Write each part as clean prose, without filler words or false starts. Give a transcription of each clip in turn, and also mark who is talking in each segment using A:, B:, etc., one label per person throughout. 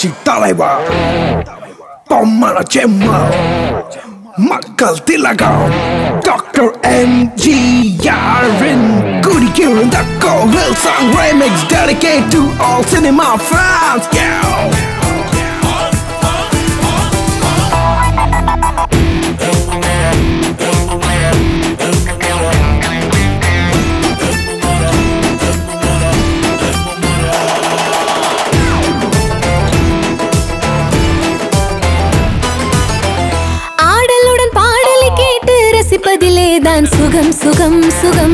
A: புரட்சி தலைவர் பொம்மன செம்மல் மக்கள் திலகம் டாக்டர் எம்ஜிஆரின் குடியிருந்த கோவில் song remix dedicated to all cinema fans.
B: ரசிப்பதிலேதான் சுகம் சுகம் சுகம்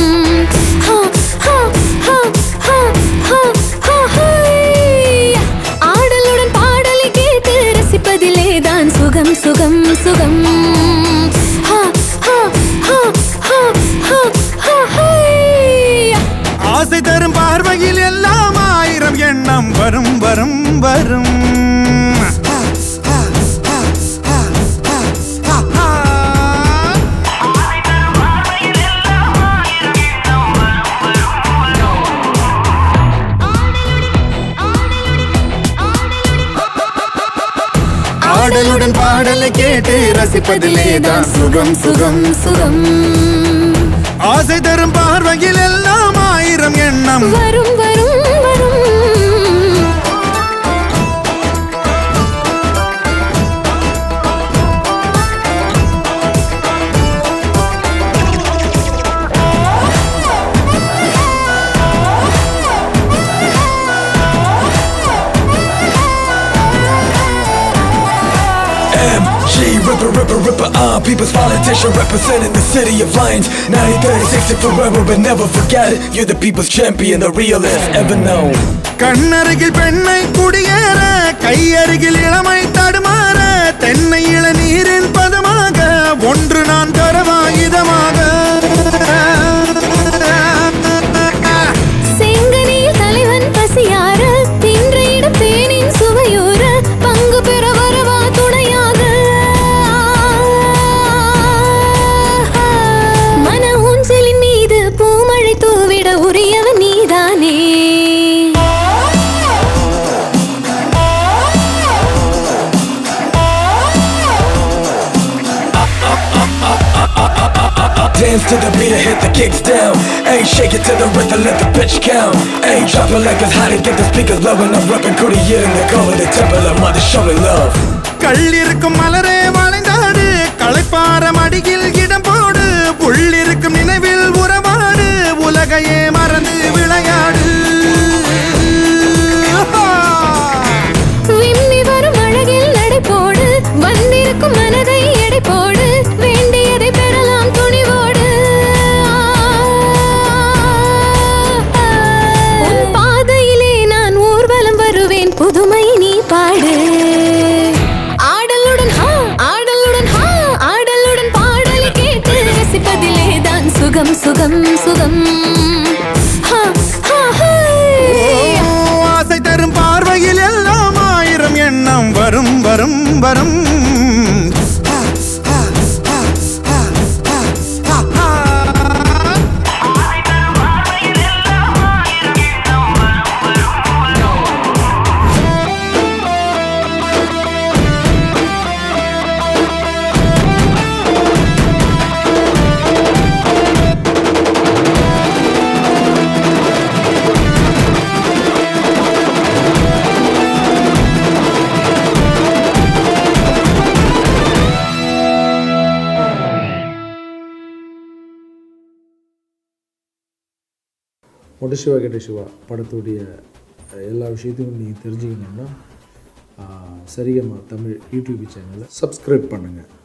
B: ஆடலுடன் பாடலை கேட்டு ரசிப்பதிலேதான் சுகம் சுகம் சுகம்
C: ஆசை தரும் பார்வையில் எல்லாம் ஆயிரம் எண்ணம் வரும் வரும் வரும் ஆடலுடன் பாடலை கேட்டு ரசிப்பதிலேதான் சுகம் சுகம் சுகம் ஆசை தரும் பார்வையில் எல்லாம் ஆயிரம் எண்ணம்
B: வரும் வரும் வரும்
A: Ripper, people's politician representing the city of Lions. 1936 forever, but never forget it. You're the people's champion, the realest ever known.
C: கண்ணருகில் பெண்ணை குடியேற கையருகில் இளமை தடுமாற தென்னை இளநீரின் பதமாக ஒன்று நான் தரவா இதமாக
B: செங்கனியில் தலைவன் பசியார தின்றையிட தேனின் சுவையூர பங்கு பெற வரவா துணையாக மன ஊஞ்சலின் மீது பூமழை தூவிட உரியவன் நீதானே
A: Dance to the beat and hit the kicks down. Ayy, shake it to the rhythm, let the pitch count. Ayy, drop it like it's hot and get the speakers blowing. I'm rapping Korea in the cover, the temple of mother, show me love.
C: கள்ளிருக்கும் மலரே வளைந்தாடு களைப்பார மடியில் இடம் போடு புள்ளிருக்கும் நினைவில் உறவாடு உலகையே மறந்து விளையாடு
B: விம்மி வரும் அழகில் நடை போடு வந்திருக்கும் மனதை எடை போடு வேண்டியதை பெறலாம் துணிவோடு உன் பாதையிலே நான் ஊர்வலம் வருவேன் புதுமை நீ பாடு ஆடலுடன் ஆடலுடன் பாடலை கேட்டு ரசிப்பதிலேதான் சுகம் சுகம் சுகம்
C: ஆசை தரும் பார்வையில் எல்லாம் ஆயிரம் எண்ணம் வரும் வரும் வரும்
D: மொட்டை சிவா கெட்ட சிவா படத்துடைய எல்லா விஷயத்தையும் நீங்கள் தெரிஞ்சுக்கணுன்னா சரிகமா தமிழ் யூடியூப் சேனலை சப்ஸ்கிரைப் பண்ணுங்கள்.